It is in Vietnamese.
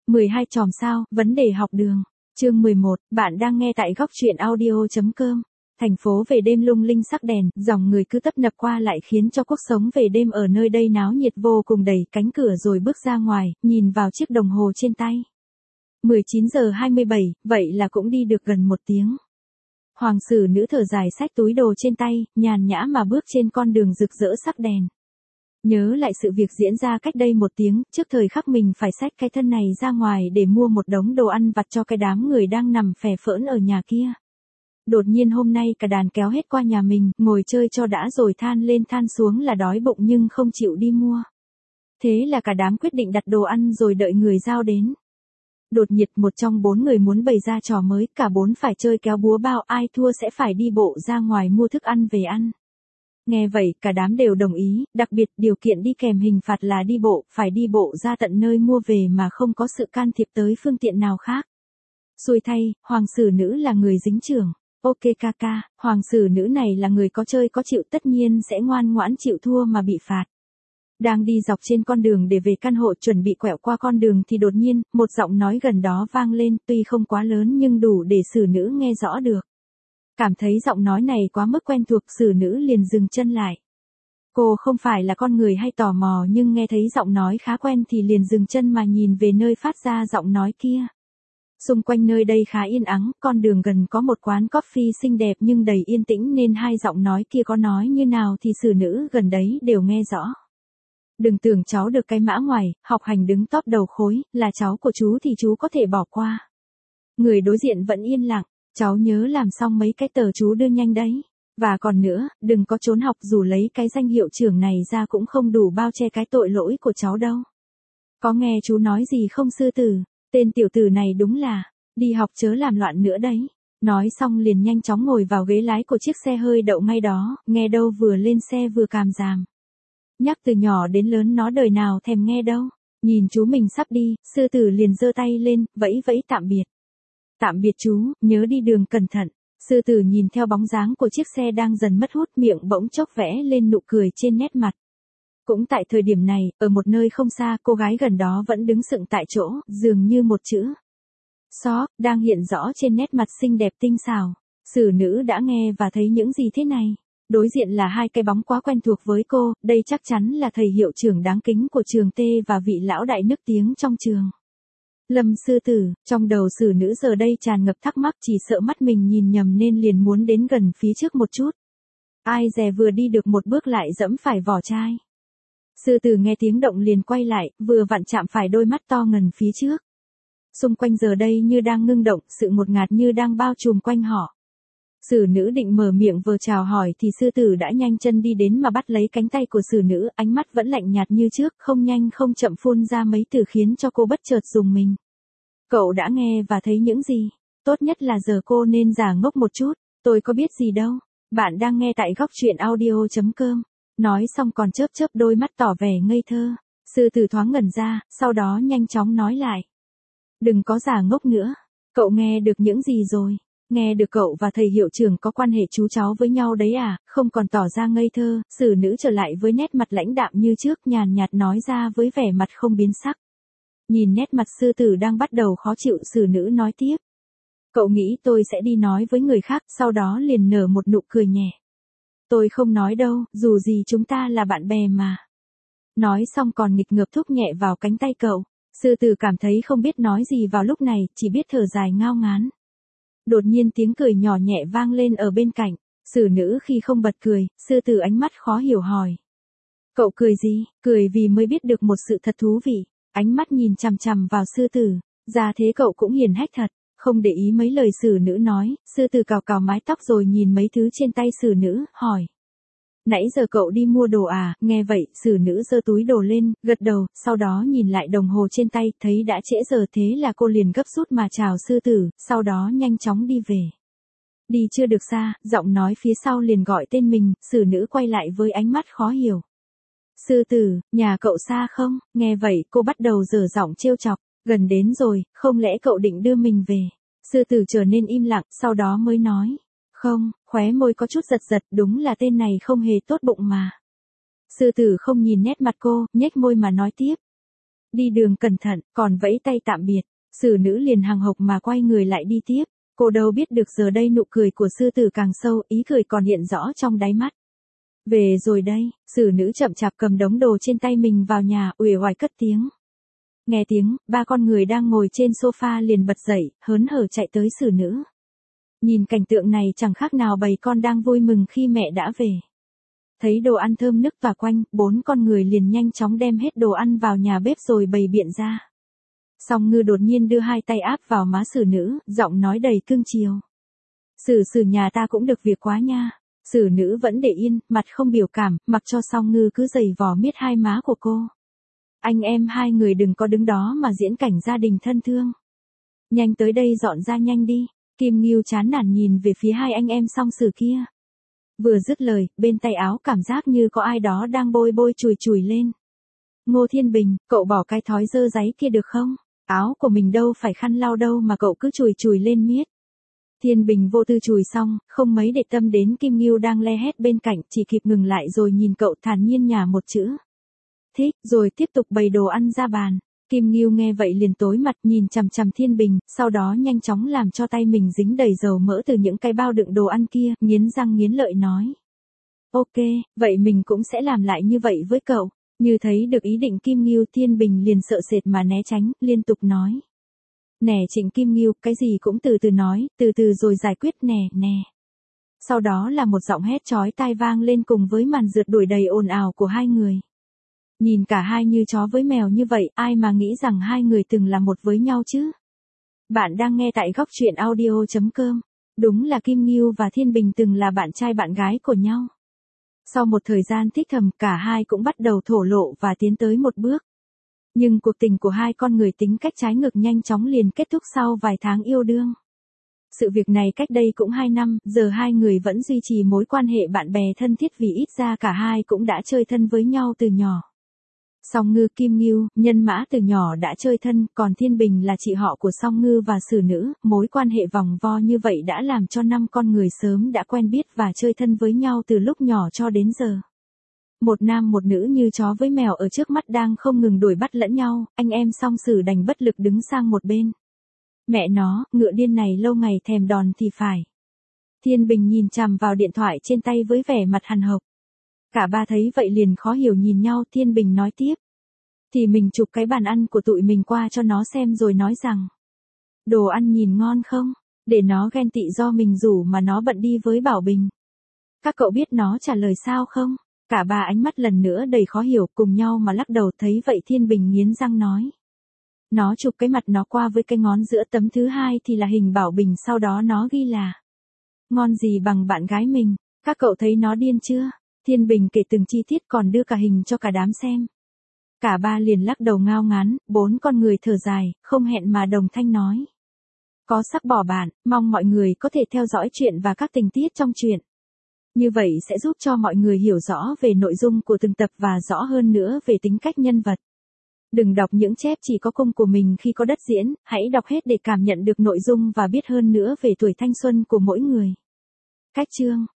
12 chòm sao, vấn đề học đường. Chương 11, bạn đang nghe tại góc truyện audio.com. Thành phố về đêm lung linh sắc đèn, dòng người cứ tấp nập qua lại khiến cho cuộc sống về đêm ở nơi đây náo nhiệt vô cùng, đẩy cánh cửa rồi bước ra ngoài, nhìn vào chiếc đồng hồ trên tay. 19 giờ 27, vậy là cũng đi được gần 1 tiếng. Hoàng sử nữ thở dài xách túi đồ trên tay, nhàn nhã mà bước trên con đường rực rỡ sắc đèn. Nhớ lại sự việc diễn ra cách đây 1 tiếng, trước thời khắc mình phải xách cái thân này ra ngoài để mua một đống đồ ăn vặt cho cái đám người đang nằm phè phỡn ở nhà kia. Đột nhiên hôm nay cả đàn kéo hết qua nhà mình, ngồi chơi cho đã rồi than lên than xuống là đói bụng nhưng không chịu đi mua. Thế là cả đám quyết định đặt đồ ăn rồi đợi người giao đến. Đột nhiệt một trong 4 người muốn bày ra trò mới, cả 4 phải chơi kéo búa bao, ai thua sẽ phải đi bộ ra ngoài mua thức ăn về ăn. Nghe vậy, cả đám đều đồng ý, đặc biệt điều kiện đi kèm hình phạt là đi bộ, phải đi bộ ra tận nơi mua về mà không có sự can thiệp tới phương tiện nào khác. Xui thay, hoàng sử nữ là người dính trưởng. Ok kaka, hoàng sử nữ này là người có chơi có chịu, tất nhiên sẽ ngoan ngoãn chịu thua mà bị phạt. Đang đi dọc trên con đường để về căn hộ, chuẩn bị quẹo qua con đường thì đột nhiên, một giọng nói gần đó vang lên, tuy không quá lớn nhưng đủ để sử nữ nghe rõ được. Cảm thấy giọng nói này quá mức quen thuộc, sử nữ liền dừng chân lại. Cô không phải là con người hay tò mò nhưng nghe thấy giọng nói khá quen thì liền dừng chân mà nhìn về nơi phát ra giọng nói kia. Xung quanh nơi đây khá yên ắng, con đường gần có một quán coffee xinh đẹp nhưng đầy yên tĩnh nên hai giọng nói kia có nói như nào thì sử nữ gần đấy đều nghe rõ. Đừng tưởng cháu được cái mã ngoài, học hành đứng top đầu khối, là cháu của chú thì chú có thể bỏ qua. Người đối diện vẫn yên lặng, cháu nhớ làm xong mấy cái tờ chú đưa nhanh đấy. Và còn nữa, đừng có trốn học, dù lấy cái danh hiệu trưởng này ra cũng không đủ bao che cái tội lỗi của cháu đâu. Có nghe chú nói gì không sư tử? Tên tiểu tử này đúng là, đi học chớ làm loạn nữa đấy. Nói xong liền nhanh chóng ngồi vào ghế lái của chiếc xe hơi đậu ngay đó, nghe đâu vừa lên xe vừa càm ràm. Nhắc từ nhỏ đến lớn nó đời nào thèm nghe đâu. Nhìn chú mình sắp đi, sư tử liền giơ tay lên, vẫy vẫy tạm biệt. Tạm biệt chú, nhớ đi đường cẩn thận. Sư tử nhìn theo bóng dáng của chiếc xe đang dần mất hút, miệng bỗng chốc vẽ lên nụ cười trên nét mặt. Cũng tại thời điểm này, ở một nơi không xa, cô gái gần đó vẫn đứng sững tại chỗ, dường như một chữ "Sót" đang hiện rõ trên nét mặt xinh đẹp tinh xảo. Sử nữ đã nghe và thấy những gì thế này? Đối diện là hai cái bóng quá quen thuộc với cô, đây chắc chắn là thầy hiệu trưởng đáng kính của trường T và vị lão đại nức tiếng trong trường. Lâm sư tử, trong đầu sử nữ giờ đây tràn ngập thắc mắc, chỉ sợ mắt mình nhìn nhầm nên liền muốn đến gần phía trước một chút. Ai dè vừa đi được một bước lại dẫm phải vỏ chai. Sư tử nghe tiếng động liền quay lại, vừa vặn chạm phải đôi mắt to ngần phía trước. Xung quanh giờ đây như đang ngưng động, sự ngột ngạt như đang bao trùm quanh họ. Sử nữ định mở miệng vừa chào hỏi thì sư tử đã nhanh chân đi đến mà bắt lấy cánh tay của sử nữ, ánh mắt vẫn lạnh nhạt như trước, không nhanh không chậm phun ra mấy từ khiến cho cô bất chợt rùng mình. Cậu đã nghe và thấy những gì? Tốt nhất là giờ cô nên giả ngốc một chút, tôi có biết gì đâu. Bạn đang nghe tại góc truyện audio.com. Nói xong còn chớp chớp đôi mắt tỏ vẻ ngây thơ. Sư tử thoáng ngẩn ra, sau đó nhanh chóng nói lại. Đừng có giả ngốc nữa. Cậu nghe được những gì rồi? Nghe được cậu và thầy hiệu trưởng có quan hệ chú cháu với nhau đấy à? Không còn tỏ ra ngây thơ, sử nữ trở lại với nét mặt lãnh đạm như trước, nhàn nhạt nói ra với vẻ mặt không biến sắc. Nhìn nét mặt sư tử đang bắt đầu khó chịu, sử nữ nói tiếp. Cậu nghĩ tôi sẽ đi nói với người khác, sau đó liền nở một nụ cười nhẹ. Tôi không nói đâu, dù gì chúng ta là bạn bè mà. Nói xong còn nghịch ngợp thúc nhẹ vào cánh tay cậu. Sư tử cảm thấy không biết nói gì vào lúc này, chỉ biết thở dài ngao ngán. Đột nhiên tiếng cười nhỏ nhẹ vang lên ở bên cạnh. Sử nữ khi không bật cười, sư tử ánh mắt khó hiểu hỏi. Cậu cười gì? Cười vì mới biết được một sự thật thú vị. Ánh mắt nhìn chằm chằm vào sư tử. Ra thế cậu cũng hiền hách thật. Không để ý mấy lời sử nữ nói, sư tử cào cào mái tóc rồi nhìn mấy thứ trên tay sử nữ, hỏi. Nãy giờ cậu đi mua đồ à? Nghe vậy, sử nữ giơ túi đồ lên, gật đầu, sau đó nhìn lại đồng hồ trên tay, thấy đã trễ giờ thế là cô liền gấp rút mà chào sư tử, sau đó nhanh chóng đi về. Đi chưa được xa, giọng nói phía sau liền gọi tên mình, sử nữ quay lại với ánh mắt khó hiểu. Sư tử, nhà cậu xa không? Nghe vậy, cô bắt đầu dở giọng trêu chọc. Gần đến rồi, không lẽ cậu định đưa mình về? Sư tử trở nên im lặng, sau đó mới nói. Không, khóe môi có chút giật giật, đúng là tên này không hề tốt bụng mà. Sư tử không nhìn nét mặt cô, nhếch môi mà nói tiếp. Đi đường cẩn thận, còn vẫy tay tạm biệt. Sử nữ liền hằng hộc mà quay người lại đi tiếp. Cô đâu biết được giờ đây nụ cười của sư tử càng sâu, ý cười còn hiện rõ trong đáy mắt. Về rồi đây, sử nữ chậm chạp cầm đống đồ trên tay mình vào nhà, uể oải cất tiếng. Nghe tiếng, ba con người đang ngồi trên sofa liền bật dậy, hớn hở chạy tới sử nữ. Nhìn cảnh tượng này chẳng khác nào bầy con đang vui mừng khi mẹ đã về. Thấy đồ ăn thơm nức tỏa quanh, bốn con người liền nhanh chóng đem hết đồ ăn vào nhà bếp rồi bày biện ra. Song Ngư đột nhiên đưa hai tay áp vào má sử nữ, giọng nói đầy cưng chiều. Sử nhà ta cũng được việc quá nha. Sử nữ vẫn để yên, mặt không biểu cảm, mặc cho Song Ngư cứ giày vò miết hai má của cô. Anh em hai người đừng có đứng đó mà diễn cảnh gia đình thân thương. Nhanh tới đây dọn ra nhanh đi. Kim Ngưu chán nản nhìn về phía hai anh em Song Sử kia. Vừa dứt lời, bên tay áo cảm giác như có ai đó đang bôi bôi chùi chùi lên. Ngô Thiên Bình, cậu bỏ cái thói dơ dáy kia được không? Áo của mình đâu phải khăn lau đâu mà cậu cứ chùi chùi lên miết. Thiên Bình vô tư chùi xong, không mấy để tâm đến Kim Ngưu đang le hét bên cạnh, chỉ kịp ngừng lại rồi nhìn cậu thản nhiên nhả một chữ. Thích, rồi tiếp tục bày đồ ăn ra bàn. Kim Ngưu nghe vậy liền tối mặt nhìn chằm chằm Thiên Bình, sau đó nhanh chóng làm cho tay mình dính đầy dầu mỡ từ những cái bao đựng đồ ăn kia, nghiến răng nghiến lợi nói. Ok, vậy mình cũng sẽ làm lại như vậy với cậu. Như thấy được ý định Kim Ngưu, Thiên Bình liền sợ sệt mà né tránh, liên tục nói. Nè Trịnh Kim Ngưu, cái gì cũng từ từ nói, từ từ rồi giải quyết nè. Sau đó là một giọng hét chói tai vang lên cùng với màn rượt đuổi đầy ồn ào của hai người. Nhìn cả hai như chó với mèo như vậy, ai mà nghĩ rằng hai người từng là một với nhau chứ? Bạn đang nghe tại góc truyện audio.com. Đúng là Kim Ngưu và Thiên Bình từng là bạn trai bạn gái của nhau. Sau một thời gian thích thầm, cả hai cũng bắt đầu thổ lộ và tiến tới một bước. Nhưng cuộc tình của hai con người tính cách trái ngược nhanh chóng liền kết thúc sau vài tháng yêu đương. Sự việc này cách đây cũng 2 năm, giờ hai người vẫn duy trì mối quan hệ bạn bè thân thiết vì ít ra cả hai cũng đã chơi thân với nhau từ nhỏ. Song Ngư Kim Ngưu, nhân mã từ nhỏ đã chơi thân, còn Thiên Bình là chị họ của Song Ngư và Sử nữ, mối quan hệ vòng vo như vậy đã làm cho 5 con người sớm đã quen biết và chơi thân với nhau từ lúc nhỏ cho đến giờ. Một nam một nữ như chó với mèo ở trước mắt đang không ngừng đuổi bắt lẫn nhau, anh em Song Sử đành bất lực đứng sang một bên. Mẹ nó, ngựa điên này lâu ngày thèm đòn thì phải. Thiên Bình nhìn chằm vào điện thoại trên tay với vẻ mặt hằn học. Cả ba thấy vậy liền khó hiểu nhìn nhau, Thiên Bình nói tiếp. Thì mình chụp cái bàn ăn của tụi mình qua cho nó xem rồi nói rằng. Đồ ăn nhìn ngon không? Để nó ghen tị do mình rủ mà nó bận đi với Bảo Bình. Các cậu biết nó trả lời sao không? Cả ba ánh mắt lần nữa đầy khó hiểu cùng nhau mà lắc đầu, thấy vậy Thiên Bình nghiến răng nói. Nó chụp cái mặt nó qua với cái ngón giữa tấm thứ hai thì là hình Bảo Bình, sau đó nó ghi là. Ngon gì bằng bạn gái mình, các cậu thấy nó điên chưa? Thiên Bình kể từng chi tiết còn đưa cả hình cho cả đám xem. Cả ba liền lắc đầu ngao ngán, bốn con người thở dài, không hẹn mà đồng thanh nói. Có sắc bỏ bạn, mong mọi người có thể theo dõi chuyện và các tình tiết trong truyện. Như vậy sẽ giúp cho mọi người hiểu rõ về nội dung của từng tập và rõ hơn nữa về tính cách nhân vật. Đừng đọc những chép chỉ có cung của mình khi có đất diễn, hãy đọc hết để cảm nhận được nội dung và biết hơn nữa về tuổi thanh xuân của mỗi người. Cách chương